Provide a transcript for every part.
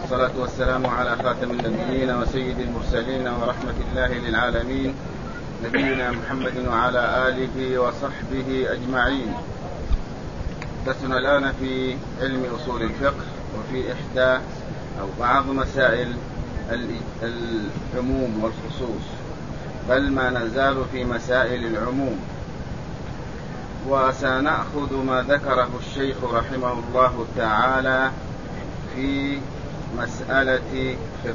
والصلاة والسلام على خاتم النبيين وسيد المرسلين ورحمة الله للعالمين نبينا محمد وعلى آله وصحبه أجمعين. درسنا الآن في علم أصول الفقه وفي إحدى أو بعض مسائل العموم والخصوص، بل ما نزال في مسائل العموم. وسنأخذ ما ذكره الشيخ رحمه الله تعالى في مسألة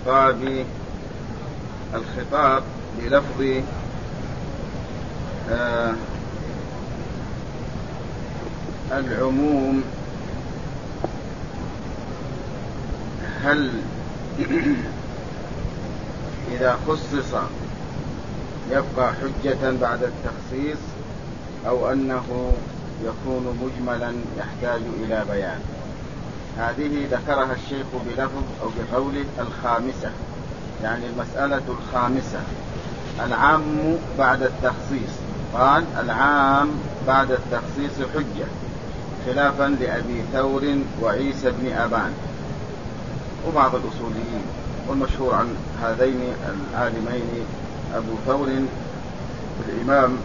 الخطاب بلفظ العموم. هل إذا خصص يبقى حجة بعد التخصيص أو أنه يكون مجملا يحتاج إلى بيان؟ هذه ذكرها الشيخ بلفظ أو بقوله الخامسة، يعني المسألة الخامسة، العام بعد التخصيص. قال العام بعد التخصيص حجة، خلافا لأبي ثور وعيسى بن أبان وبعض الأصوليين. والمشهور عن هذين العالمين أبو ثور الإمام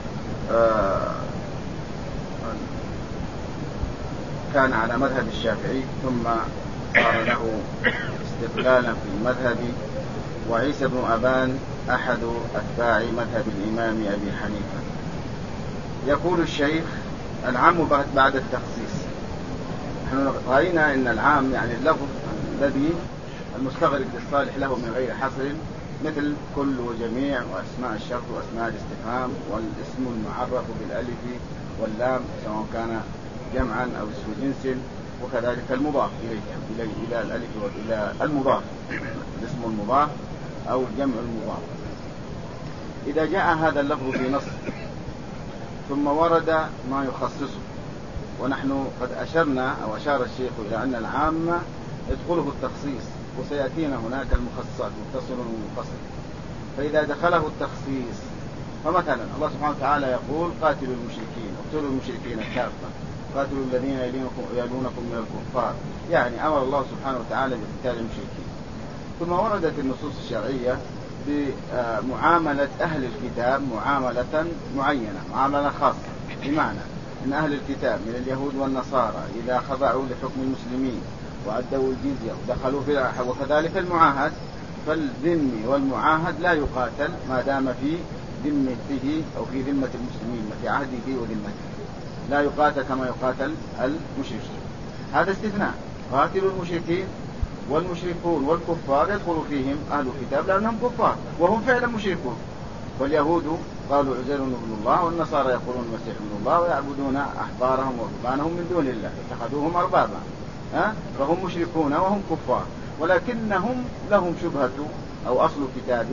كان على مذهب الشافعي ثم صار له استقلالا في المذهب، وعيسى بن أبان أحد أتباع مذهب الإمام أبي حنيفة. يقول الشيخ العام بعد التخصيص. نحن رأينا أن العام يعني اللفظ الذي المستغرق للصالح له من غير حصر، مثل كل وجميع وأسماء الشرط وأسماء الاستفهام والاسم المعرف بالألف واللام سواء كان جمعا أو اسم جنس، وكذلك المضاف إلى الألف وإلى المضاف، الاسم المضاف أو الجمع المضاف. إذا جاء هذا اللفظ في نص ثم ورد ما يخصصه، ونحن قد أشرنا أو أشار الشيخ إلى أن العام يدخله التخصيص، وسيأتينا هناك المخصصات متصل ومنفصل. فإذا دخله التخصيص، فمثلا الله سبحانه وتعالى يقول قاتلوا المشركين، اقتلوا المشركين كافة، قاتلوا الذين يلونكم من الكفار، يعني أمر الله سبحانه وتعالى بقتال المشركين. ثم وردت النصوص الشرعية بمعاملة أهل الكتاب معاملة معينة، معاملة خاصة، بمعنى أن أهل الكتاب من اليهود والنصارى إذا خضعوا لحكم المسلمين وأدوا الجزية ودخلوا في الأرحام، وكذلك المعاهد، فالذمي والمعاهد لا يقاتل ما دام في ذمته أو في ذمة المسلمين، في عهده وذمته، لا يقاتل كما يقاتل المشركين. هذا استثناء، قاتلوا المشركين، والمشركون والكفار يدخل فيهم أهل الكتاب لأنهم كفار وهم فعلا مشركون. واليهود قالوا عزير ابن الله، والنصارى يقولون المسيح ابن الله، ويعبدون أحبارهم ورهبانهم من دون الله، اتخذوهم أربابا، فهم مشركون وهم كفار، ولكنهم لهم شبهة أو أصل كتاب.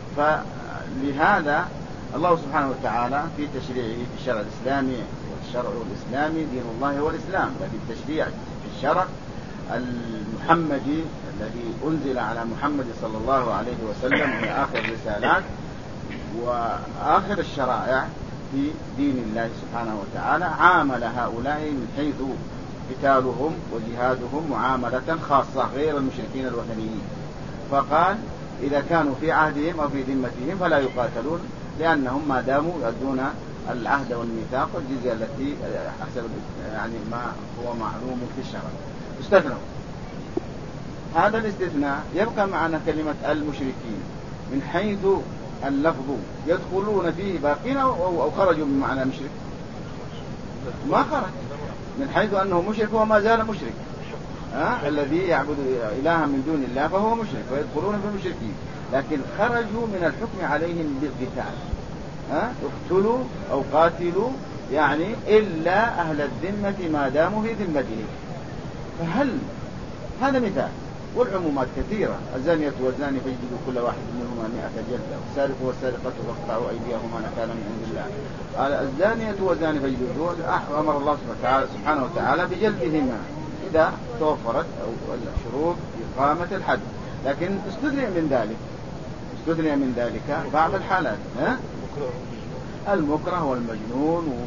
فلهذا الله سبحانه وتعالى في تشريعه في الشرع الإسلامي، والشرع الإسلامي دين الله هو الإسلام، الذي التشريع في الشرع المحمدي الذي أنزل على محمد صلى الله عليه وسلم في آخر الرسالات وآخر الشرائع في دين الله سبحانه وتعالى، عامل هؤلاء من حيث قتالهم وجهادهم معاملة خاصة غير المشركين الوثنيين. فقال إذا كانوا في عهدهم أو في ذمتهم فلا يقاتلون، لأنهم ما داموا يؤدون العهد والميثاق والجزية التي حسب يعني ما هو معلوم في الشرع. استثنوا. هذا الاستثناء يبقى معنا كلمة المشركين من حيث اللفظ، يدخلون فيه باقين أو خرجوا من معنى مشرك؟ ما خرج، من حيث أنه مشرك وما زال مشرك. الذي يعبد إلها من دون الله فهو مشرك، ويدخلون في المشركين، لكن خرجوا من الحكم عليهم بالقتال. اقتلوا أو قاتلوا يعني إلا أهل الذمة ما داموا في ذمتهم. فهل هذا مثال؟ والعمومات كثيرة. الزانية والزاني فاجلدوا كل واحد منهما 100 جلدة، والسارق والسارقة فاقطعوا أيديهما نكالا من عند الله. قال الزانية والزاني فاجلدوا، أمر الله سبحانه وتعالى بجلدهما إذا توفرت أو الشروط إقامة الحد. لكن استثني من ذلك بعض الحالات، المكره والمجنون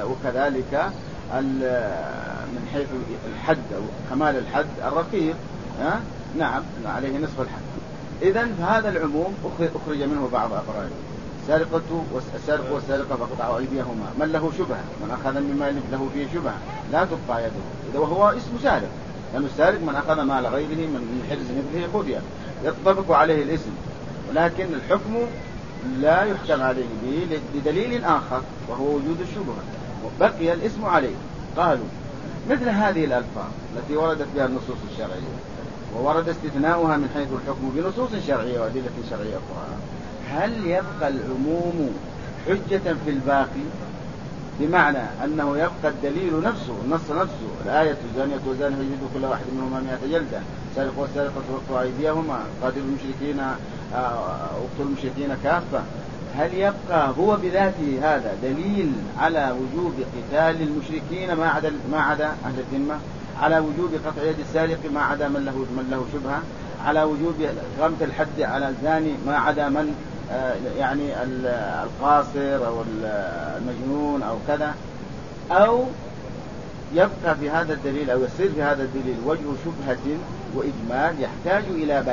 وكذلك من حيث الحد أو كمال الحد الرقيق نعم عليه نصف الحد. إذن فهذا العموم أخرج منه بعض أفراده. السارق والسارقة فاقطعوا أيديهما، من له شبهة، من أخذ مما له فيه شبهة لا تقطع يده، إذا وهو اسم سارق، لأن السارق من أخذ مال غيره من حرز مثله خذ، يطبق عليه الاسم، ولكن الحكم لا يحكم عليه به لدليل آخر وهو وجود الشبهة، وبقي الاسم عليه. قالوا مثل هذه الألفاظ التي وردت بها النصوص الشرعية وورد استثناؤها من حيث الحكم بنصوص شرعية وأدلة شرعية أخرى، هل يبقى العموم حجة في الباقي؟ بمعنى أنه يبقى الدليل نفسه، النص نفسه، الآية الزانية والزاني فاجلدوا كل واحد منهما 100 جلدة، السارق والسارقة فاقطعوا أيديهما، قاتلوا المشركين واقتلوا المشركين كافة، هل يبقى هو بذاته هذا دليل على وجوب قتال المشركين ما عدا أهل الذمة، على وجوب قطع يد السارق ما عدا من له شبهة، على وجوب إقامة الحد على الزاني ما عدا من يعني القاصر أو المجنون أو كذا، أو يبقى في هذا الدليل أو يصير في هذا الدليل وجه شبهة وإجمال يحتاج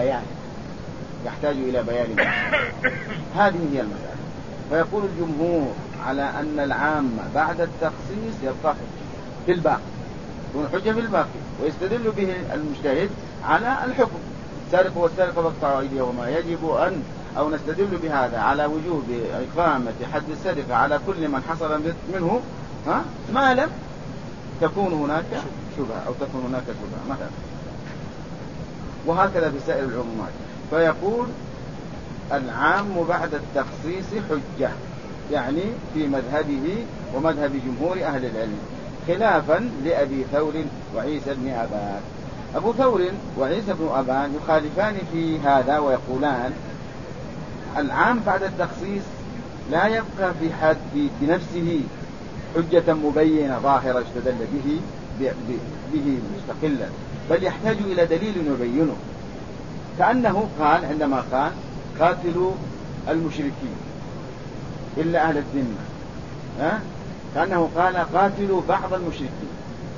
إلى بيان هذه هي المسألة. فيقول الجمهور على أن العام بعد التخصيص يبقى في الباقي، يكون حجة في الباقي، ويستدل به المجتهد على الحكم، السارق والسارقة فاقطعوا أيديهما، يجب أن أو نستدل بهذا على وجوب إقامة حد السرقة على كل من حصل منه ما لم تكون هناك شبهة أو تكون هناك شبهة مثلا، وهكذا في سائر العمومات. فيقول العام بعد التخصيص حجة، يعني في مذهبه ومذهب جمهور أهل العلم، خلافا لأبي ثور وعيسى بن أبان. أبو ثور وعيسى بن أبان يخالفان في هذا ويقولان العام بعد التخصيص لا يبقى في حد بنفسه حجة مبينة ظاهرة استدل به مستقلا، بل يحتاج إلى دليل يبينه، كأنه قال عندما قال قاتلوا المشركين إلا أهل الذمة، كأنه قال قاتلوا بعض المشركين،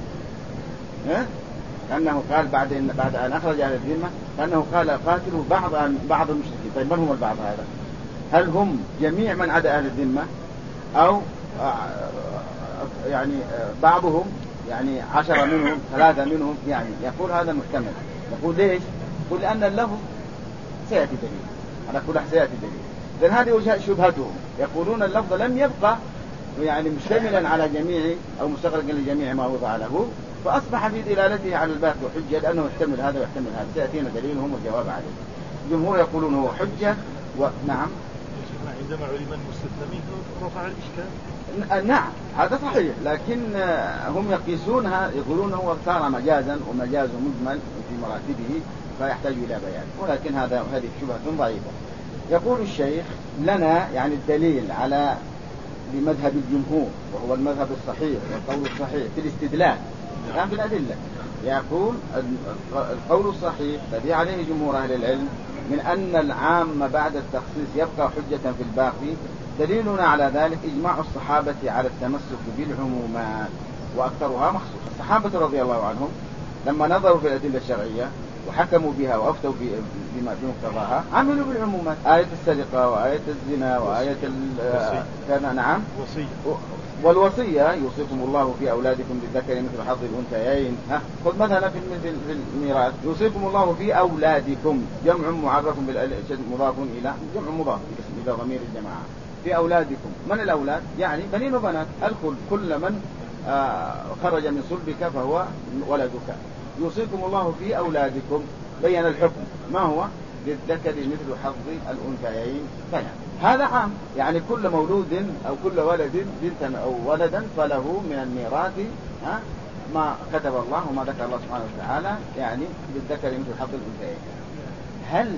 كأنه قال بعد أن أخرج أهل الذمة كأنه قال قاتلوا بعض المشركين. طيب من هم البعض هذا؟ هل هم جميع من عدا أهل الذمة، أو يعني بعضهم، يعني 10 منهم 3 منهم؟ يعني يقول هذا محتمل. يقول ليش؟ يقول لأن اللفظ سيأتي دليل على كل سيأتي دليل، لأن هذه شبهتهم، يقولون اللفظ لم يبقى يعني مشتملا على جميع أو مستغرقا لجميع ما وضع له، فأصبح في دلالته على الباقي حجة لأنه يحتمل هذا ويحتمل هذا، سيأتينا دليلهم والجواب عليه. الجمهور يقولون هو حجة. ونعم عندما علم المستثنى منه رفع الإشكال. نعم هذا صحيح، لكن هم يقيسونها، يقولون هو صار مجازا، ومجاز مجمل في مراتبه فيحتاج إلى بيان، ولكن هذه شبهة ضعيفة. يقول الشيخ لنا يعني الدليل على لمذهب الجمهور وهو المذهب الصحيح والقول الصحيح في الاستدلال الآن بالأدلة. يقول القول الصحيح الذي عليه جمهور أهل العلم من أن العام بعد التخصيص يبقى حجة في الباقي، دليلنا على ذلك إجماع الصحابة على التمسك بالعمومات وأكثرها مخصوص. الصحابة رضي الله عنهم لما نظروا في الأدلة الشرعية وحكموا بها وأفتوا بما في مقتضاها عملوا بالعمومات، آية السرقة وآية الزنا وآية نعم والوصية يوصيكم الله في أولادكم للذكر مثل حظ الأنثيين. خذ مثلا في الميراث يوصيكم الله في أولادكم، جمع معرف مضاف إلى جمع مضاف إلى ضمير الجماعة، في أولادكم. من الأولاد؟ يعني بنين وبنات، الكل، كل من خرج من صلبك فهو ولدك. يوصيكم الله في أولادكم، بين الحكم ما هو للذكر مثل حظ الأنثيين. هذا عام، يعني كل مولود أو كل ولد بنتا أو ولدا فله من الميراث ما كتب الله وما ذكر الله سبحانه وتعالى، يعني للذكر مثل حظ الأنثيين. هل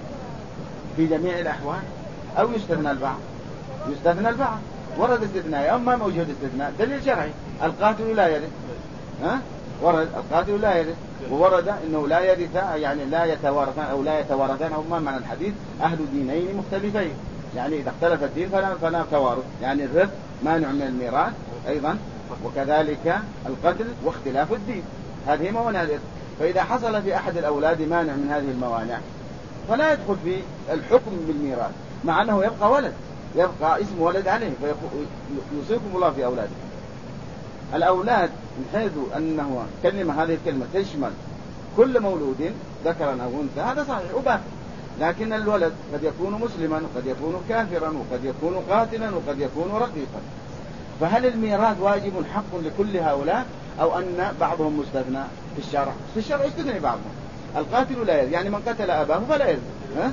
في جميع الأحوال أو يستثنى البعض؟ يستثنى البعض، ورد استثناء. أما موجود استثناء دليل شرعي، القاتل لا يرث، ورد القاتل لا يرث، وورد انه لا يرث يعني لا يتوارثان او لا يتوارثان، او ما معنى الحديث اهل دينين مختلفين، يعني اذا اختلف الدين فلا توارث، يعني الرث مانع من الميراث ايضا، وكذلك القتل واختلاف الدين، هذه موانع الرث. فإذا حصل في أحد الأولاد مانع من هذه الموانع فلا يدخل في الحكم بالميراث، مع أنه يبقى ولد، يبقى اسم ولد عليه، فيوصيكم الله في أولادكم. الأولاد من حيث أنه كلمة، هذه الكلمة تشمل كل مولود ذكرا أو أنثى، هذا صحيح وباقي. لكن الولد قد يكون مسلما وقد يكون كافرا وقد يكون قاتلا وقد يكون رقيقا. فهل الميراث واجب حق لكل هؤلاء أو أن بعضهم مستثنى في الشرع؟ في الشرع يستثني بعضهم. القاتل لا يرث، يعني من قتل أباه فلا يرث،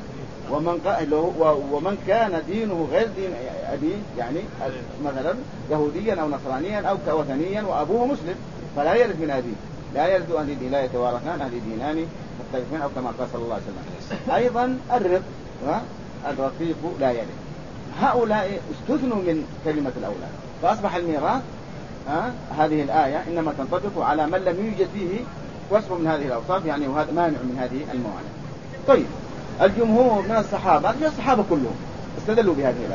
ومن كان دينه غير دين أبيه، يعني مثلا يهوديا أو نصرانيا أو وثنيا وأبوه مسلم فلا يرث من أبيه. لا يرث أهل الدين، لا يتوارثان أهل دينان مختلفين، أو كما قال صلى الله عليه وسلم. أيضا الرق، الرقيق لا يرث. هؤلاء استثنوا من كلمة الأولاد، فأصبح الميراث هذه الآية إنما تنطبق على من لم يوجد فيه وصف من هذه الأوصاف، يعني وهذا مانع من هذه الموانع. طيب، الجمهور من الصحابة كلهم استدلوا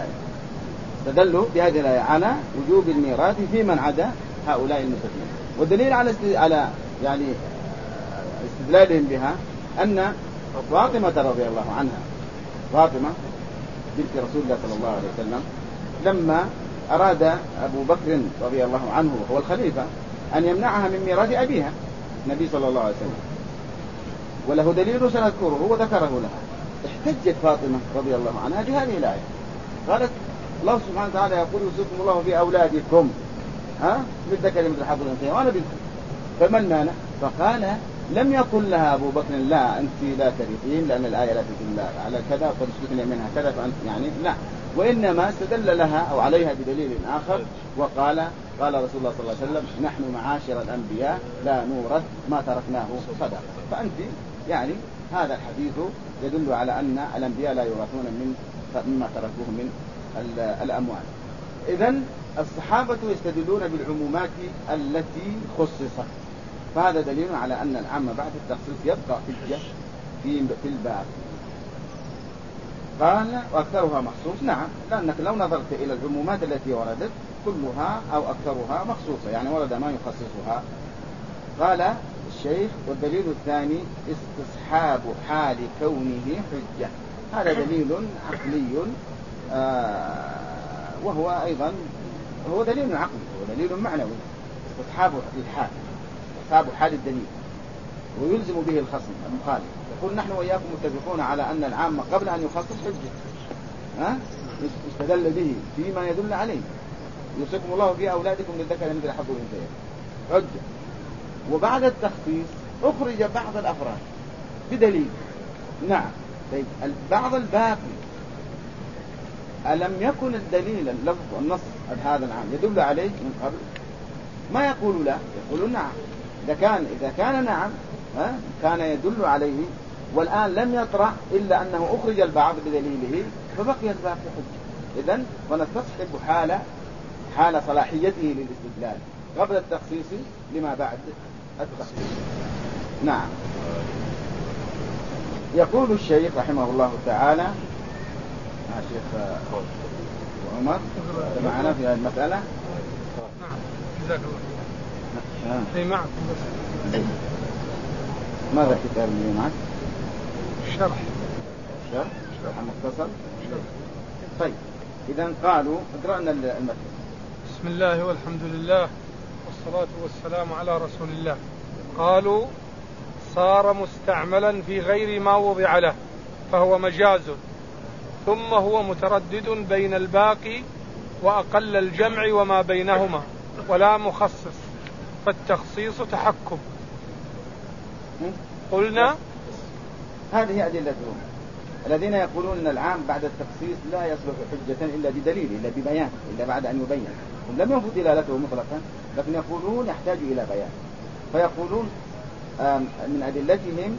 بهذه الآية على وجوب الميراث في من عدا هؤلاء المستثنين. والدليل على يعني استدلالهم بها أن فاطمة رضي الله عنها، فاطمة بنت رسول الله صلى الله عليه وسلم، لما أراد أبو بكر رضي الله عنه وهو الخليفة أن يمنعها من ميراث أبيها النبي صلى الله عليه وسلم، وله دليل سنذكره وذكره لها، احتجت فاطمة رضي الله عنها بهذه الآية، قالت الله سبحانه وتعالى يقول يوصيكم الله في أولادكم للذكر مثل حظ الأنثيين وأنا بنت، فما المانع؟ فقال لم يقل لها أبو بكر لا أنت لا ترثين لأن الآية لا تدل على كذا قد استثني منها كذا فأنت يعني لا، وإنما استدل لها أو عليها بدليل آخر وقال قال رسول الله صلى الله عليه وسلم نحن معاشر الأنبياء لا نورث ما تركناه صدقة، فأنت يعني هذا الحديث يدل على أن الأنبياء لا يورثون مما تركوه من الأموال. إذن الصحابة يستدلون بالعمومات التي خصصت، فهذا دليل على أن العام بعد التخصيص يبقى حجة في الباب. قال وأكثرها مخصوص، نعم، لأنك لو نظرت إلى العمومات التي وردت كلها أو أكثرها مخصوصة، يعني ورد ما يخصصها. قال الشيخ والدليل الثاني استصحاب حال كونه حجة، هذا دليل عقلي وهو أيضا هو دليل عقلي، هو دليل معنوي، استصحاب الحال، استصحاب حال الدليل، ويلزم به الخصم المخالف. يقول نحن وإياكم متفقون على أن العام قبل أن يخصص حجة، استدل به فيما يدل عليه، يوصيكم الله في أولادكم للذكر مثل حظ الأنثيين حجة، وبعد التخصيص أخرج بعض الأفراد بدليل. نعم، طيب بعض الباقي ألم يكن الدليل اللفظ والنص هذا العام يدل عليه من قبل؟ ما يقول لا، يقول نعم. إذا كان نعم كان يدل عليه، والآن لم يطرأ إلا أنه أخرج البعض بدليله فبقي الباقي حجة. إذن ونستصحب حال صلاحيته للاستدلال قبل التخصيص لما بعد التخصيص. نعم. يقول الشيخ رحمه الله تعالى، الشيخ عمر معنا في هذه المسألة. نعم، جزاك الله خير. معكم بس. ماذا الكتاب اللي معك؟ شرح مختصر. طيب، إذا قالوا اقرأنا المثل. بسم الله والحمد لله والصلاة والسلام على رسول الله. قالوا صار مستعملا في غير ما وضع له فهو مجاز، ثم هو متردد بين الباقي وأقل الجمع وما بينهما ولا مخصص، فالتخصيص تحكم. قلنا هذه أدلتهم الذين يقولون أن العام بعد التخصيص لا يصلح حجة إلا بدليل، إلا ببيان، إلا بعد أن يبين. هم لم ينفذ دلالته مطلقا، لكن يقولون يحتاج إلى بيان. فيقولون من أدلتهم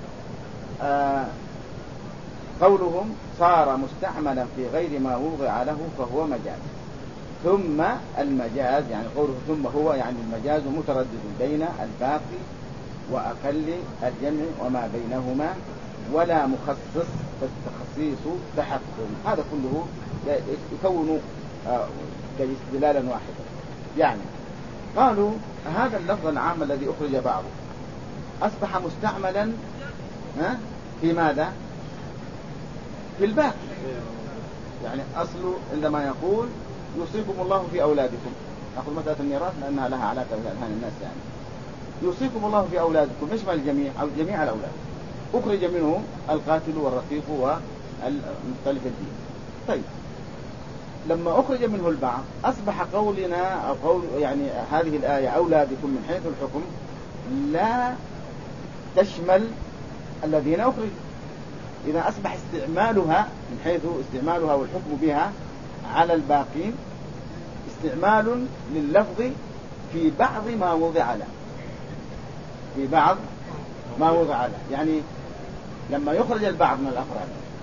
قولهم صار مستعملا في غير ما وضع له فهو مجاز. ثم المجاز يعني قوله ثم هو يعني المجاز متردد بين الباقي وأقل الجمع وما بينهما ولا مخصص، فالتخصيص تحكم. هذا كله يكون استدلالا واحدا. يعني قالوا هذا اللفظ العام الذي أخرج بعضه أصبح مستعملا في ماذا؟ في الباقي. يعني أصله عندما يقول يوصيكم الله في أولادكم، أقول مسألة الميراث لأنها لها علاقة بأذهان الناس، يعني يوصيكم الله في أولادكم يشمل الجميع أو جميع الأولاد، أخرج منه القاتل والرقيق والمختلف الدين. طيب لما أخرج منه البعض أصبح قولنا أو قول يعني هذه الآية أولادكم من حيث الحكم لا تشمل الذين أخرجوا. إذا أصبح استعمالها من حيث استعمالها والحكم بها على الباقين استعمال لللفظ في بعض ما وضع له، في بعض ما وضع له. يعني لما يخرج البعض من الأفراد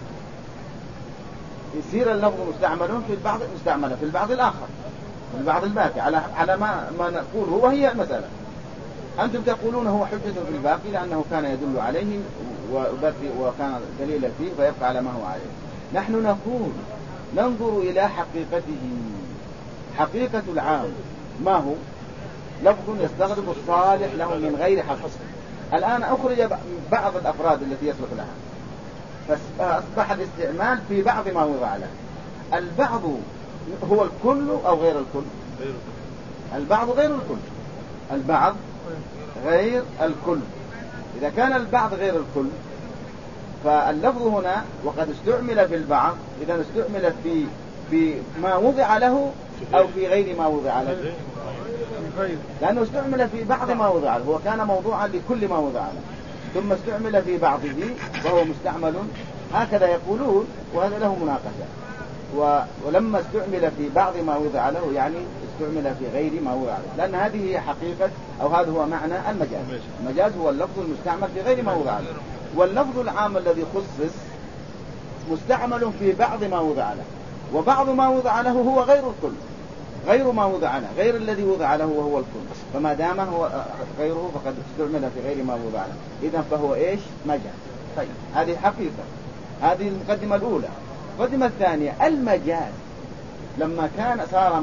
يصير اللفظ مستعمل في البعض، مستعمل في البعض الآخر، في البعض الباقي، على ما نقول هو هي المسألة. أنتم تقولون هو حجة في الباقي لأنه كان يدل عليه وكان دليلا فيه فيبقى على ما هو عليه. نحن نقول ننظر إلى حقيقته. حقيقة العام ما هو؟ لفظ يستغرب الصالح له من غير حصر. الآن أخرج بعض الأفراد التي يصلح لها فأصبح الاستعمال في بعض ما وضع له. البعض هو الكل أو غير الكل؟ البعض غير الكل. البعض غير الكل. إذا كان البعض غير الكل فاللفظ هنا وقد استعمل في البعض، إذا استعمل في ما وضع له أو في غير ما وضع له، لأنه استعمل في بعض ما وضع له، هو كان موضوعا لكل ما وضع له ثم استعمل في بعضه وهو مستعمل، هكذا يقولون، وهذا له مناقشة. ولما استعمل في بعض ما وضع له يعني استعمل في غير ما وضع له، لأن هذه هي حقيقة أو هذا هو معنى المجاز. المجاز هو اللفظ المستعمل في غير ما وضع له، واللفظ العام الذي خصص مستعمل في بعض ما وضع له، وبعض ما وضع له هو غير الكل، غير ما وضع له، غير الذي وضع له وهو الكل. فما دام هو غيره فقد استعمل في غير ما وضع له، إذن فهو إيش؟ مجاز. طيب هذه حقيقة، هذه المقدمة الأولى. المقدمة الثانية المجاز لما كان صار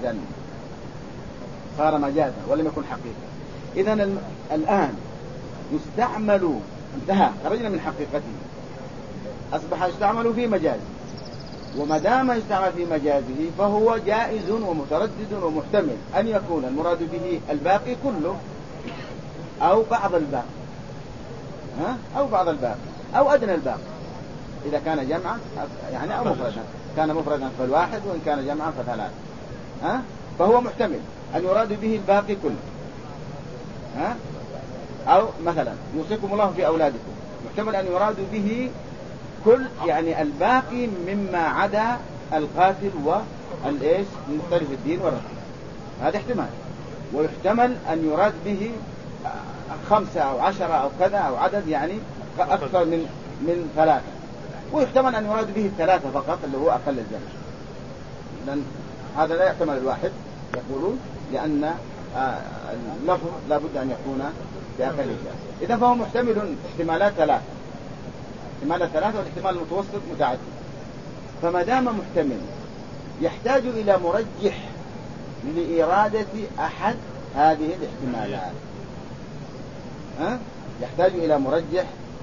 مجازا ولم يكن حقيقة. إذن الآن يستعمل، انتهى، خرجنا من حقيقته، أصبح يستعمل في مجازه، وما دام يستعمل في مجازه فهو جائز ومتردد ومحتمل أن يكون المراد به الباقي كله أو بعض الباقي، أو بعض الباقي أو أدنى الباقي إذا كان جمعا يعني أو مفردا، كان مفردا فالواحد وإن كان جمعا فثلاث، فهو محتمل أن يراد به الباقي كله. أو مثلا يوصيكم الله في أولادكم، محتمل أن يراد به كل يعني الباقي مما عدا القاتل والإيش مختلف الدين والرقيق، هذا احتمال. ويحتمل أن يراد به 5 أو 10 أو كذا أو عدد يعني أكثر من 3، ويحتمل أن يراد به 3 فقط اللي هو أقل الجمع، لأن هذا لا يحتمل الواحد يقولون، لأن اللفظ لابد أن يكون بأقل الجمع. إذا فهو محتمل احتمالات 3، احتمال 3 والاحتمال المتوسط متعدد. فما دام محتمل يحتاج إلى مرجح لإرادة أحد هذه الاحتمالات، يحتاج إلى مرجح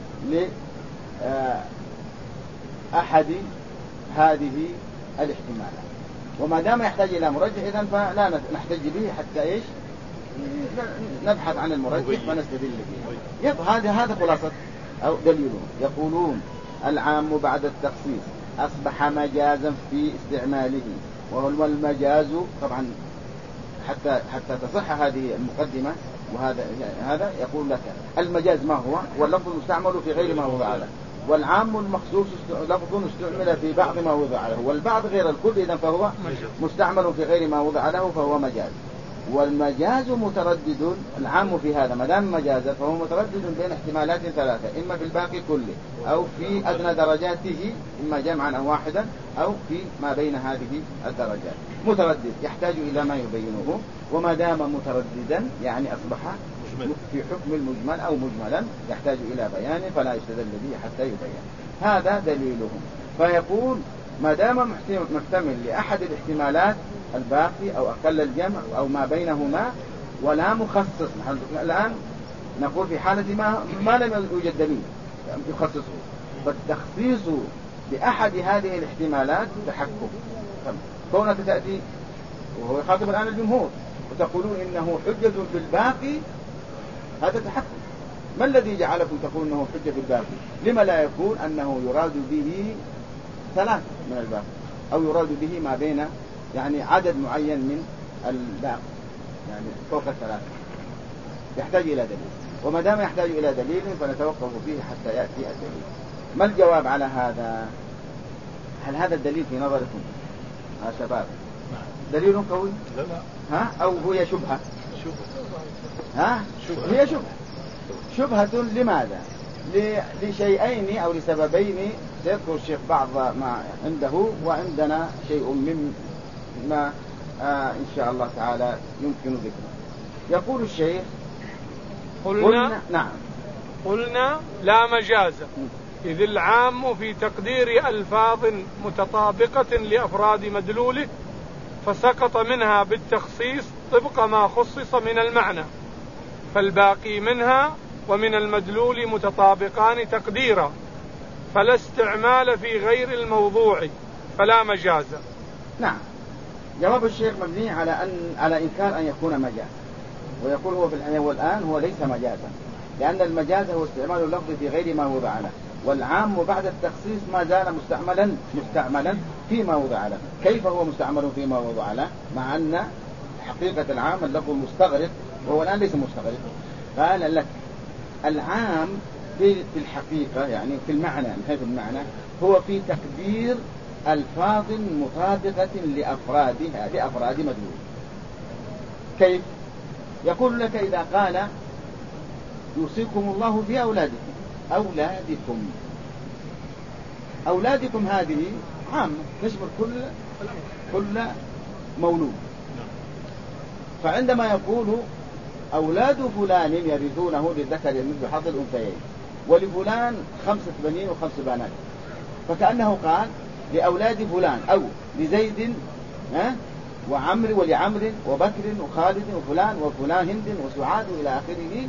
لأحد هذه الاحتمالات. وما دام يحتاج إلى مرجح إذن فلا نحتاج به حتى إيش نبحث عن المرجح ونستدل به. هذا خلاصة أو دليلهم. يقولون العام بعد التخصيص أصبح مجازا في استعماله، وهو المجاز طبعا حتى تصح هذه المقدمة. وهذا يقول لك المجاز ما هو؟ واللفظ المستعمل في غير ما وضع له، والعام المخصوص لفظ استعمل في بعض ما وضع له، والبعض غير الكل، إذن فهو مستعمل في غير ما وضع له فهو مجاز. والمجاز متردد، العام في هذا ما دام مجازا فهو متردد بين احتمالات 3، إما في الباقي كله أو في أدنى درجاته، إما جمعا أو واحدا أو في ما بين هذه الدرجات. متردد يحتاج إلى ما يبينه، وما دام مترددا يعني أصبح في حكم المجمل أو مجملا يحتاج إلى بيان فلا يستدل به حتى يبين. هذا دليلهم. فيقول ما دام محتمل لأحد الاحتمالات الباقي أو أقل الجمع أو ما بينهما ولا مخصص. الآن نقول في حالة ما لم يوجد دليل يخصصه، فالتخصيص بأحد هذه الاحتمالات تحكم. كونك تأتي وهو يخاطب الآن الجمهور وتقولون إنه حجة في الباقي، هذا تحكم. ما الذي جعلكم تقولون إنه حجة في الباقي؟ لما لا يكون أنه يراد به 3 من الباقي، أو يراد به ما بين يعني عدد معين من الباقي، يعني فوق 3 يحتاج إلى دليل. وما دام يحتاج إلى دليل فنتوقف فيه حتى يأتي الدليل. ما الجواب على هذا؟ هل هذا الدليل في نظركم يا شباب دليل قوي؟ ها؟ أو هي شبهة؟ ها؟ هي شبهة. لماذا؟ لشيئين أو لسببين سيذكر الشيخ بعض ما عنده، وعندنا شيء مما إن شاء الله تعالى يمكن ذكره. يقول الشيخ قلنا لا مجاز، إذ العام في تقدير ألفاظ متطابقة لأفراد مدلوله، فسقط منها بالتخصيص طبق ما خصص من المعنى، فالباقي منها ومن المدلول متطابقان تقديرا، فلا استعمال في غير الموضوع، فلا مجاز. نعم، جواب الشيخ مبني على إنكار أن يكون مجاز، ويقول هو الآن هو ليس مجازا، لأن المجاز هو استعمال اللفظ في غير ما وضع له، والعام بعد التخصيص ما زال مستعملا فيما وضع له. كيف هو مستعمل فيما وضع له مع أن حقيقة العام اللفظ مستغرق، وهو الآن ليس مستغرق؟ قال لك العام في الحقيقة يعني في المعنى، من حيث المعنى هو في تقدير ألفاظ مطابقة لأفراد مدلول. كيف؟ يقول لك إذا قال يوصيكم الله في أولادكم هذه عامة تشمل كل مولود. فعندما يقول أولاد فلان يرثونه للذكر مثل حظ الأنثيين، ولفلان 5 بنين و5 بنات، فكأنه قال لأولاد فلان أو لزيد وعمر ولعمر وبكر وخالد وفلان وفلان هند وسعاد إلى آخره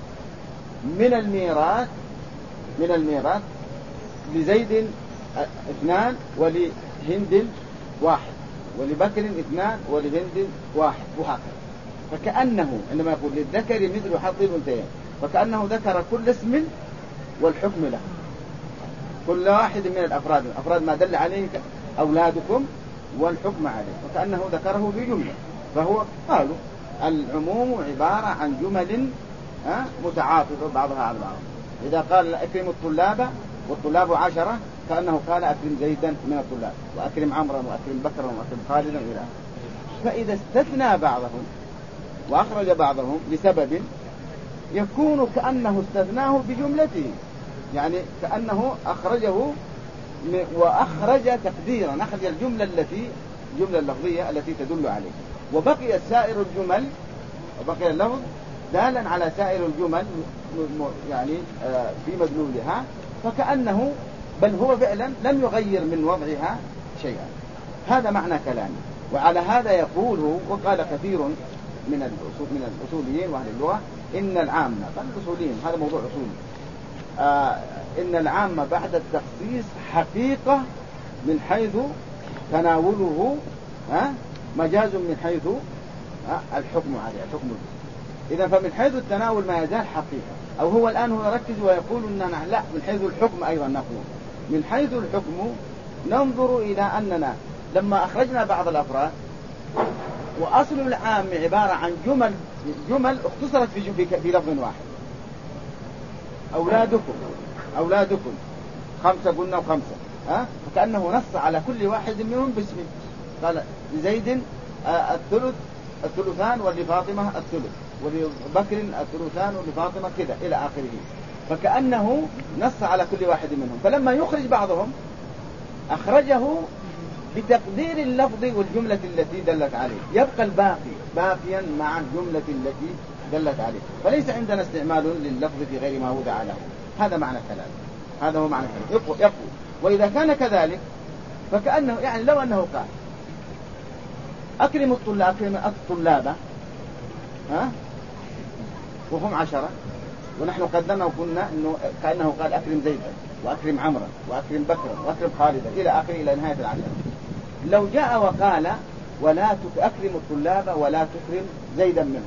من الميراث لزيد 2 ولهند 1 ولبكر 2 ولهند 1 وهكذا. فكأنه عندما يقول للذكر مثل حظ الأنثيين فكأنه ذكر كل اسم والحكم له، كل واحد من الأفراد ما دل عليه أولادكم والحكم عليه، وكأنه ذكره في جملة. فهو قالوا العموم عبارة عن جمل متعاطفة بعضها على بعض. إذا قال أكرم الطلاب والطلاب 10، كأنه قال أكرم زيدا من الطلاب، وأكرم عمرا وأكرم بكرا وأكرم خالدا إلى. فإذا استثنى بعضهم وأخرج بعضهم لسبب يكون كأنه استثناه بجملته، يعني كأنه أخرجه وأخرج تقديرا، أخرج الجملة اللفظية التي تدل عليه، وبقي سائر الجمل وبقي اللفظ دالا على سائر الجمل يعني في مدلولها، فكأنه بل هو فعلا لم يغير من وضعها شيئا. هذا معنى كلامه. وعلى هذا يقول وقال كثير من الأصوليين وأهل اللغة إن العامة، الأصوليين هذا موضوع أصولي، إن العامة بعد التخصيص حقيقة من حيث تناوله مجاز من حيث الحكم عليه الحكم. إذا فمن حيث التناول ما يزال حقيقة، أو هو الآن هو يركز ويقول إننا لا، من حيث الحكم أيضا نقول من حيث الحكم ننظر إلى أننا لما أخرجنا بعض الأفراد وأصل العام عبارة عن جمل اختصرت في لفظ واحد. أولادكم 5 قلنا و5، فكأنه نص على كل واحد منهم باسمه. قال لزيد الثلثان ولفاطمة الثلث، ولبكر الثلثان ولفاطمة كذا إلى آخره. فكأنه نص على كل واحد منهم، فلما يخرج بعضهم أخرجه بتقدير اللفظ والجملة التي دلت عليه، يبقى الباقي باقيا مع الجملة التي دلت عليه، فليس عندنا استعمال لللفظ في غير ما وضع له. هذا معنى الكلام، هذا هو معنى الكلام. يقول وإذا كان كذلك فكأنه يعني لو أنه قال أكرم الطلاب وهم 10، ونحن قدمنا وقلنا إنه كأنه قال أكرم زيدا وأكرم عمرا وأكرم بكرا وأكرم خالدا إلى آخره إلى نهاية العشرة. لو جاء وقال ولا أكرم الطلاب ولا تكرم زيدا منهم،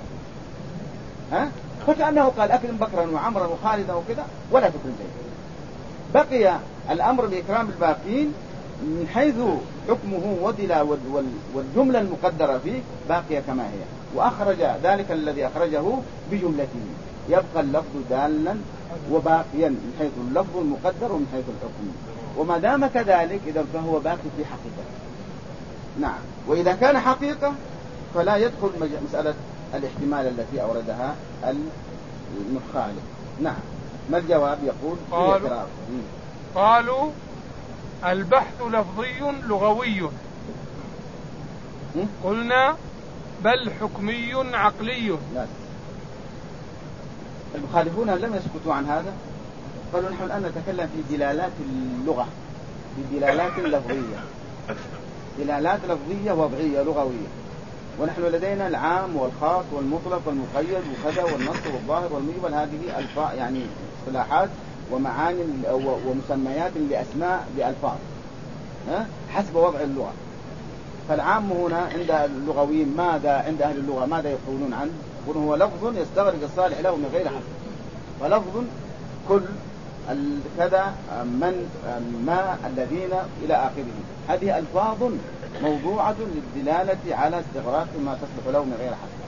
فكأنه قال أكرم بكرا وعمرا وخالدا وكذا ولا تكرم زيدا. بقي الأمر بإكرام الباقين من حيث حكمه ودل والجملة المقدرة فيه باقية كما هي، وأخرج ذلك الذي أخرجه بجملته، يبقى اللفظ دالا وباقيا من حيث اللفظ المقدر ومن حيث الحكم، وما دام كذلك إذا فهو باقي في حقيقة. نعم. وإذا كان حقيقة فلا يدخل مسألة الاحتمال التي أوردها المخالف. نعم. ما الجواب؟ يقول قالوا البحث لفظي لغوي. قلنا بل حكمي عقلي. لا. المخالفون لم يسكتوا عن هذا، قالوا نحن الآن نتكلم في دلالات اللغة، في دلالات لفظية، دلالات لفظية وضعية لغوية، ونحن لدينا العام والخاص والمطلق والمقيد وكذا والنص والظاهر والمجمل، هذه يعني اصطلاحات ومعاني ومسميات لأسماء لألفاظ حسب وضع اللغة. فالعام هنا عند اللغويين ماذا، عند أهل اللغة ماذا يقولون عنه؟ يقولون هو لفظ يستغرق الصالح له من غير حسب، فلفظ كل كذا من ما الذين إلى آخره، هذه ألفاظ موضوعة للدلالة على استغراق ما تصلح له من غير حسب.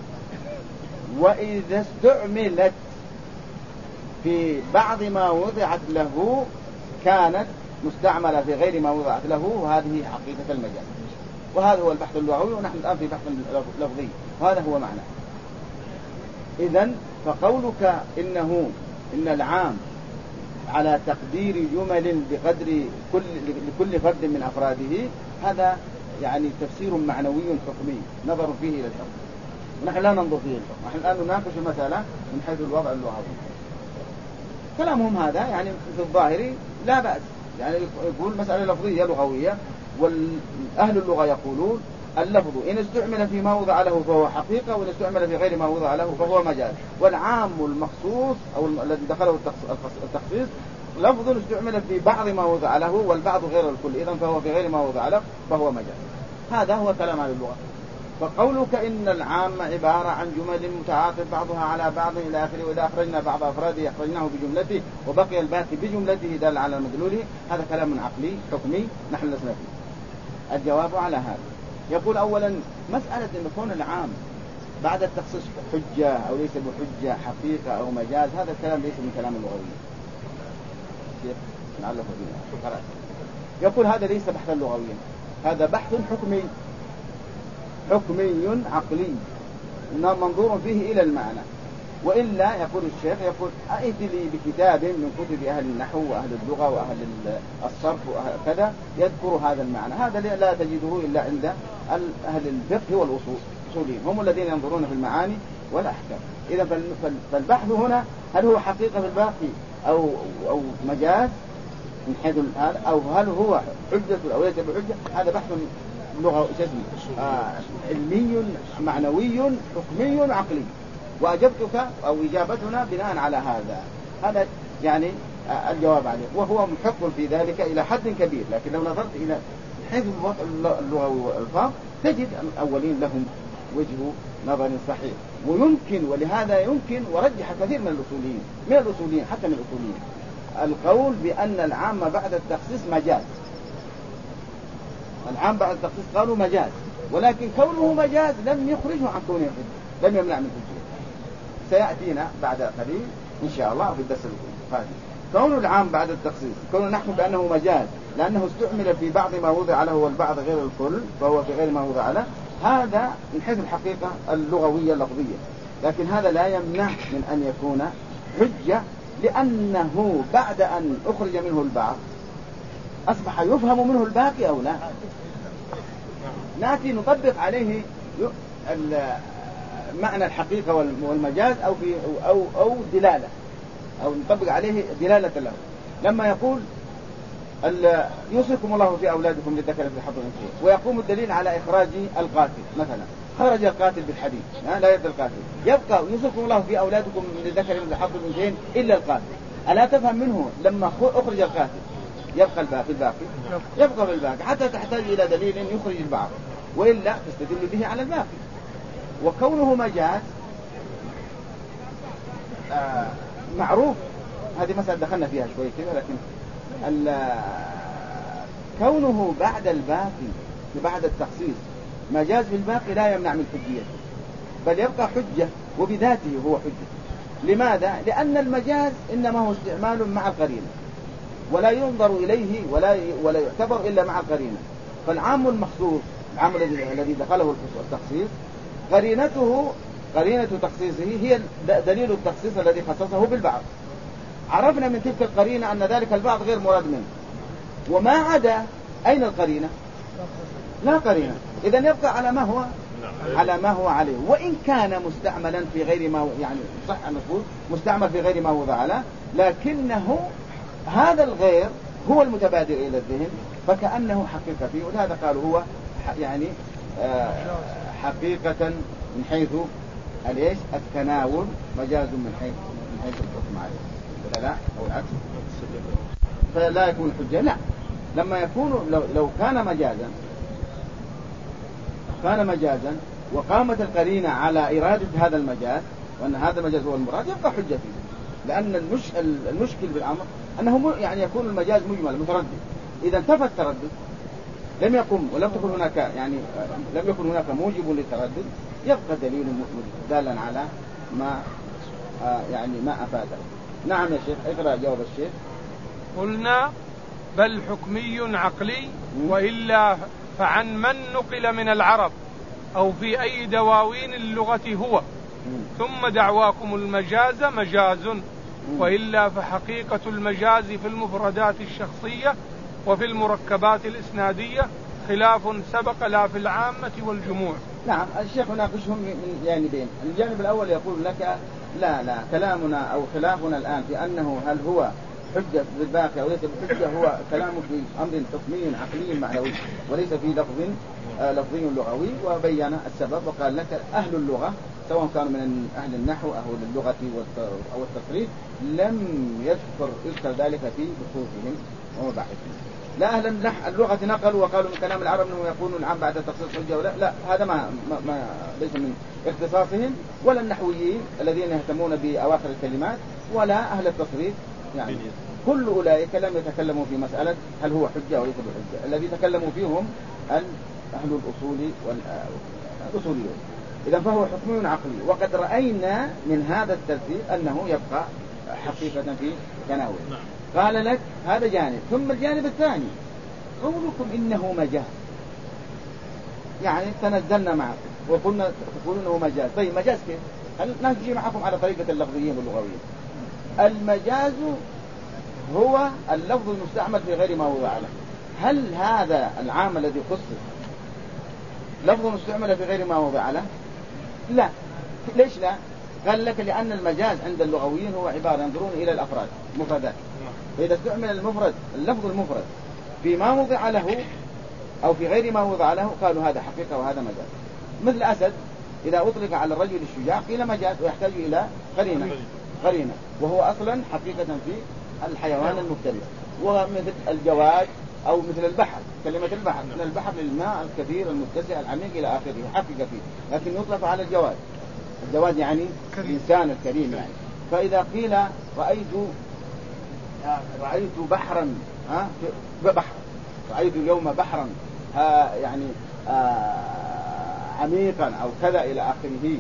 وإذا استعملت في بعض ما وضعت له كانت مستعملة في غير ما وضعت له، هذه حقيقة المجال. وهذا هو البحث اللغوي، ونحن الآن في بحث لفظي، وهذا هو معنى. إذن فقولك إن العام على تقدير جمل بقدر لكل فرد من أفراده، هذا يعني تفسير معنوي حكمي نظر فيه إلى الحكم، ونحن لا ننظر فيه الحكم. نحن الآن نناقش المسألة من حيث الوضع اللغوي. كلامهم هذا يعني في الظاهر لا بأس، يعني يقول مسألة لفظية لغوية، والأهل اللغة يقولون اللفظ إن استعمل في ما وضع له فهو حقيقة، وإن استعمل في غير ما وضع له فهو مجاز. والعام المخصوص أو الذي دخله التخصيص لفظ استعمل في بعض ما وضع له والبعض غير الكل، إذن فهو في غير ما وضع له فهو مجاز. هذا هو كلام أهل اللغة. فقولك إن العام عبارة عن جمل متعاطف بعضها على بعض إلى آخره، وإذا أخرجنا بعض أفراده أخرجناه بجملته وبقي الباقي بجملته دل على مدلوله، هذا كلام عقلي حكمي نحن لسنا فيه. الجواب على هذا يقول أولا مسألة أن يكون العام بعد التخصيص حجة أو ليس بحجة حقيقة أو مجاز، هذا الكلام ليس من كلام اللغوي. يقول هذا ليس بحثا لغويا، هذا بحث حكمي عقلي منظور فيه إلى المعنى. وإلا يقول الشيخ يقول أئت لي بكتاب من كتب أهل النحو وأهل اللغة وأهل الصرف وكذا يذكر هذا المعنى. هذا لا تجده إلا عند أهل الفقه والأصوليين، هم الذين ينظرون في المعاني والأحكام. إذا فالبحث هنا هل هو حقيقة في الباقي أو مجاز من حيث هذا، أو هل هو حجة أو ليس بحجة، هذا بحث لغة علمي معنوي حكمي عقلي. وأجبتك أو إجابتنا بناء على هذا يعني الجواب عليه، وهو محق في ذلك إلى حد كبير. لكن لو نظرت إلى حيث الوضع اللغوي والألفاظ تجد الأولين لهم وجه نظر صحيح، ويمكن ولهذا يمكن ورجح كثير من الأصوليين حتى من الأصوليين القول بأن العام بعد التخصيص مجاز. العام بعد التخصيص قالوا مجاز، ولكن كونه مجاز لم يخرجه عن كونه حجة، لم يمنع من حجة. سيأتينا بعد قليل إن شاء الله في الدرس القادم. كون العام بعد التخصيص كون نحكم بأنه مجاز لأنه استعمل في بعض ما وضع له والبعض غير الكل، فهو في غير ما وضع له، هذا من حيث الحقيقة اللغوية اللفظية. لكن هذا لا يمنع من أن يكون حجة، لأنه بعد أن أخرج منه البعض أصبح يفهم منه الباقي أو لا. نأتي نطبق عليه معنى الحقيقة والمجاز أو دلالة، أو نطبق عليه دلالة له. لما يقول يوصيكم الله في أولادكم للذكر مثل حظ الأنثيين، ويقوم الدليل على إخراج القاتل مثلا، خرج القاتل بالحديث لا يرد القاتل، يبقى يوصفكم الله في أولادكم من الذكر مثل حظ الأنثيين إلا القاتل. ألا تفهم منه لما أخرج القاتل يبقى الباقي يبقى بالباقي حتى تحتاج إلى دليل يخرج البعض، وإلا تستدل به على الباقي. وكونه مجاز معروف، هذه مسألة دخلنا فيها شوي كذا، لكن كونه بعد الباقي بعد التخصيص مجاز بالباقي لا يمنع من حجيته، بل يبقى حجة وبذاته هو حجة. لماذا؟ لأن المجاز إنما هو استعمال مع القرينة، ولا ينظر إليه ولا يعتبر إلا مع القرينة. فالعام المخصوص، العام الذي دخله التخصيص، قرينة تخصيصه هي دليل التخصيص الذي خصصه بالبعض. عرفنا من تلك القرينة أن ذلك البعض غير مراد منه، وما عدا أين القرينة؟ لا قرينة، إذن يبقى على ما هو عليه. وإن كان مستعملا في غير ما، يعني صح أن نقول مستعمل في غير ما وضع له، لكنه هذا الغير هو المتبادر إلى الذهن، فكأنه حقيقة فيه. ولهذا قالوا هو يعني حقيقة من حيث التناول، مجاز من حيث الحكم عليه، ولا لا أو العكس، فلا يكون حجة. لا، لما يكون لو كان مجازا وقامت القرينة على إرادة هذا المجاز وأن هذا المجاز هو المراد، يبقى حجة فيه. لأن المشكل بالأمر أنه يعني يكون المجاز مجمل متردد. إذا انتفى التردد لم يكن هناك موجب للتردد، يبقى دليل دالا على ما ما أفاده. نعم يا شيخ، اقرأ جواب الشيخ. قلنا بل حكمي عقلي، وإلا فعن من نقل من العرب أو في أي دواوين اللغة هو، ثم دعواكم المجاز مجاز، وإلا فحقيقة المجاز في المفردات الشخصية وفي المركبات الإسنادية خلاف سبق لا في العامة والجموع. نعم، الشيخ يناقشهم من جانبين. الجانب الأول يقول لك لا كلامنا أو خلافنا الآن في أنه هل هو حجة بالباقي أو ليس بحجة، هو كلام في أمر حكمي عقلي معنوي، وليس في لفظي لغوي. وبين السبب وقال لك أهل اللغة سواء كانوا من أهل النحو أو اللغة أو التصريف لم يذكر ذلك في بحوثهم ومباحثهم. لا أهل اللغة نقلوا وقالوا من كلام العرب أنه يكون العام بعد التخصيص حجة ولا لا، هذا ما ليس من اختصاصهم، ولا النحويين الذين يهتمون بأواخر الكلمات، ولا أهل التصريف. يعني كل أولئك لم يتكلموا في مسألة هل هو حجة أو ليس بحجة. الذي تكلموا فيهم أهل الأصول والأصوليون. إذا فهو حكم عقلي، وقد رأينا من هذا الترتيب أنه يبقى حقيقة في تناول. قال لك هذا جانب، ثم الجانب الثاني قولكم إنه مجاز، يعني تنزلنا معكم وقلنا تقولون إنه مجاز. طيب مجاز كيف؟ هل نجي معكم على طريقة اللفظيين واللغويين؟ المجاز هو اللفظ المستعمل في غير ما وضع له. هل هذا العام الذي خصص لفظ مستعمل في غير ما وضع له؟ لا. ليش لا؟ قال لك لأن المجاز عند اللغويين هو عبارة ينظرون إلى الأفراد مفردات، فإذا استعمل اللفظ المفرد في ما وضع له أو في غير ما وضع له قالوا هذا حقيقة وهذا مجاز. مثل أسد إذا أطلق على الرجل الشجاع قيل مجاز ويحتاج إلى قرينة، وهو أصلا حقيقة في الحيوان المفترس. ومثل الجواد أو مثل البحر، كلمة البحر من البحر للماء الكثير المتسع العميق إلى آخره، حقيقة فيه، لكن يطلق على الجواد يعني الإنسان الكريم يعني. فإذا قيل رأيت بحرا رأيت اليوم بحرا يعني عميقا أو كذا إلى آخره،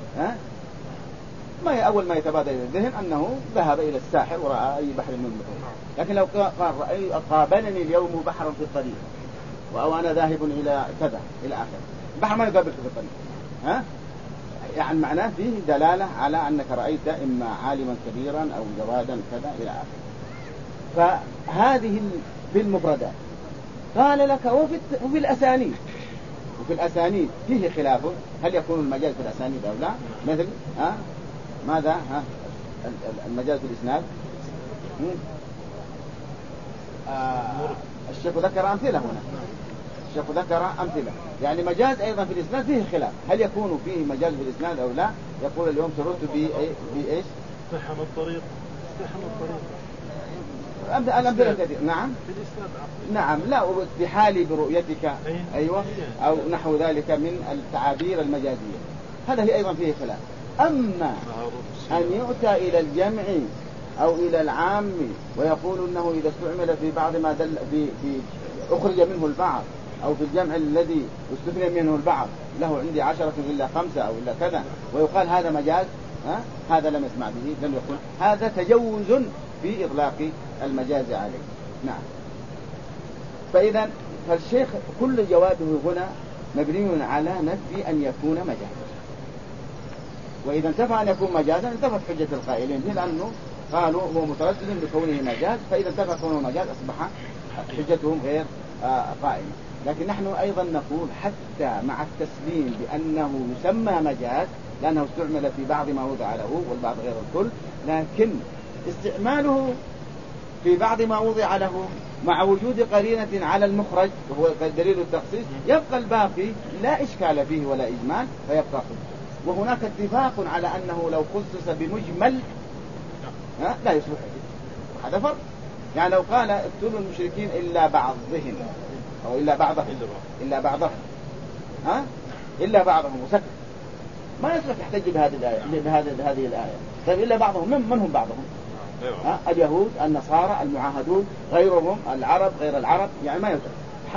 أول ما يتبادر إلى الذهن أنه ذهب إلى الساحر ورأى أي بحر من البحور. لكن لو قال قابلني اليوم بحر في الطريق أو أنا ذاهب إلى كذا إلى آخره، البحر ما يقابلك في الطريق، يعني معناه فيه دلالة على أنك رأيت إما عالما كبيرا أو جوادا كذا إلى آخره. فهذه في المفردات. قال لك وفي الأسانيد فيه خلاف، هل يكون المجاز في الأسانيد أو لا؟ مثل ماذا المجاز في الإسناد؟ الشيخ ذكر أمثلة هنا. الشيخ ذكر أمثلة. يعني مجاز أيضا في الإسناد فيه خلاف، هل يكون فيه مجاز في الإسناد أو لا؟ يقول اليوم شروط بإيش؟ استحم الطريق. الأمثلة كثير. نعم في الإسناد. نعم، لا بحالي برؤيتك. أيوة، أو نحو ذلك من التعابير المجازية، هذا هي أيضا فيه خلاف. أما أن يؤتى إلى الجمع أو إلى العام ويقول أنه إذا استعمل في بعض ما دل في أخرج منه البعض، أو في الجمع الذي استثنى منه البعض له عندي 10 إلا 5 أو إلا كذا، ويقال هذا مجاز، هذا لم يسمع به، لم يقل هذا تجوز في إطلاق المجاز عليه. نعم. فإذا فالشيخ كل جوابه هنا مبني على نفي أن يكون مجازا، وإذا انتفى أن يكون مجازا انتفت حجة القائلين به، لأنه قالوا هو متردد بكونه مجاز، فإذا انتفى كونه مجاز أصبح حجتهم غير قائمة. لكن نحن أيضا نقول حتى مع التسليم بأنه يسمى مجاز لأنه استعمل في بعض ما وضع له والبعض غير الكل، لكن استعماله في بعض ما وضع له مع وجود قرينة على المخرج وهو دليل التخصيص يبقى الباقي لا إشكال فيه ولا إجمال فيبقى حجة. وهناك اتفاق على أنه لو خصص بمجمل لا يصبح حجة. هذا فرق. يعني لو قال اقتلوا المشركين إلا بعضهم أو إلا بعضهم إلا بعضهم وسكت، ما يصبح يحتج بهذه الآية. طيب إلا بعضهم، من هم بعضهم؟ اليهود، النصارى، المعاهدون، غيرهم، العرب، غير العرب، يعني ما يصبح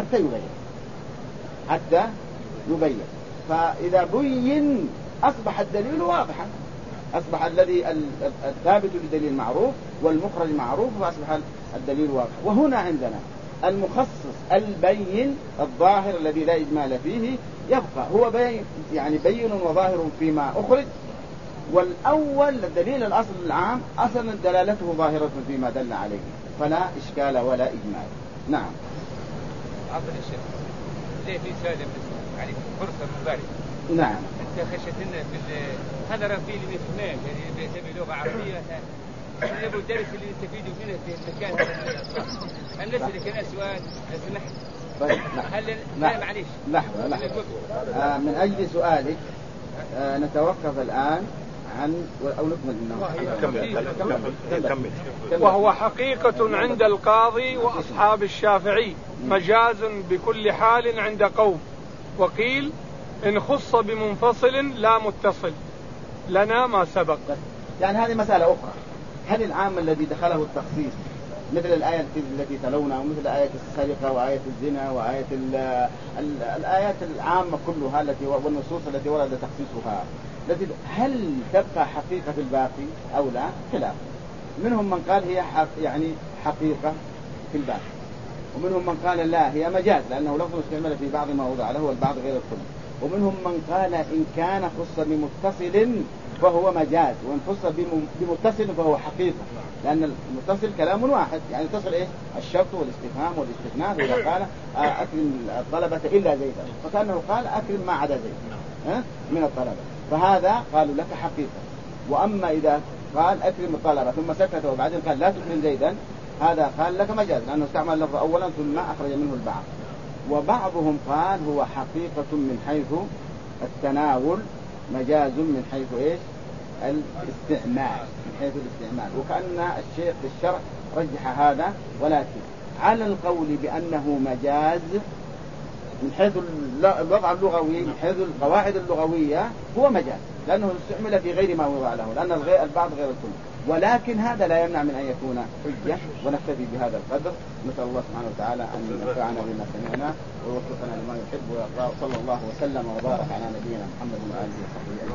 حتى يبين. فإذا بين أصبح الدليل واضحا، أصبح الذي الثابت بدليل معروف والمخرج معروف، فأصبح الدليل واضح. وهنا عندنا المخصص البين الظاهر الذي لا إجمال فيه يبقى هو بين، يعني بين وظاهر فيما أخرج، والأول الدليل الأصل العام أصلا دلالته ظاهرة فيما دل عليه، فلا إشكال ولا إجمال. نعم. عفوا الشيخ، ليه في سؤال يعني فرصة مباركة. نعم. أنت خشيتنا هذا رفيل من فهمان، يعني بيتبع لغة عربية يبغى الدرس اللي يستفيدوا منه في المكان هذا. هل نسألك أنا سؤال سمحت؟ طيب. لا معليش. لحظة. من أجل سؤالك نتوقف الآن عن أو نكمل. وهو حقيقة عند القاضي وأصحاب الشافعي مجاز بكل حال عند قوم، وقيل إن خص بمنفصل لا متصل لنا ما سبق. يعني هذه مسألة أخرى. هل العام الذي دخله التخصيص مثل الآية التي تلونها ومثل آية السرقة وآية الزنا وآية الآيات العامة كلها التي والنصوص التي ورد تخصيصها، هل تبقى حقيقة في الباقي أو لا؟ خلاف. منهم من قال هي يعني حقيقة في الباقي، ومنهم من قال لا هي مجاز لأنه لفظ استعمل في بعض ما وضع له والبعض غير الكل، ومنهم من قال إن كان خص بمتصل فهو مجاز، وإن خص بمتصل فهو حقيقة، لأن المتصل كلام واحد، يعني يتصل إيش؟ الشرط والاستفهام والاستثناء. إذا قال أكرم الطلبة إلا زيدا فكأنه قال أكرم ما عدا زيد من الطلبة، فهذا قالوا لك حقيقة. وأما إذا قال أكرم الطلبة ثم سكت وبعدين قال لا تكرم زيدا، هذا قال لك مجاز لأنه استعمل اللفظ أولا ثم أخرج منه البعض. وبعضهم قال هو حقيقة من حيث التناول، مجاز من حيث إيش؟ الاستعمال، من حيث الاستعمال. وكأن الشيخ في الشرع رجح هذا، ولكن على القول بأنه مجاز من حيث الوضع اللغوي، من حيث القواعد اللغوية هو مجاز لأنه استعمل في غير ما وضع له، لأن البعض غير الكل. ولكن هذا لا يمنع من أن يكون حجة، ونكتفي بهذا القدر. نسأل الله سبحانه وتعالى أن ينفعنا بما سمعنا ويوفقنا لما يحب ويرضى. صلى الله وسلم وبارك على نبينا محمد وآله وصحبه.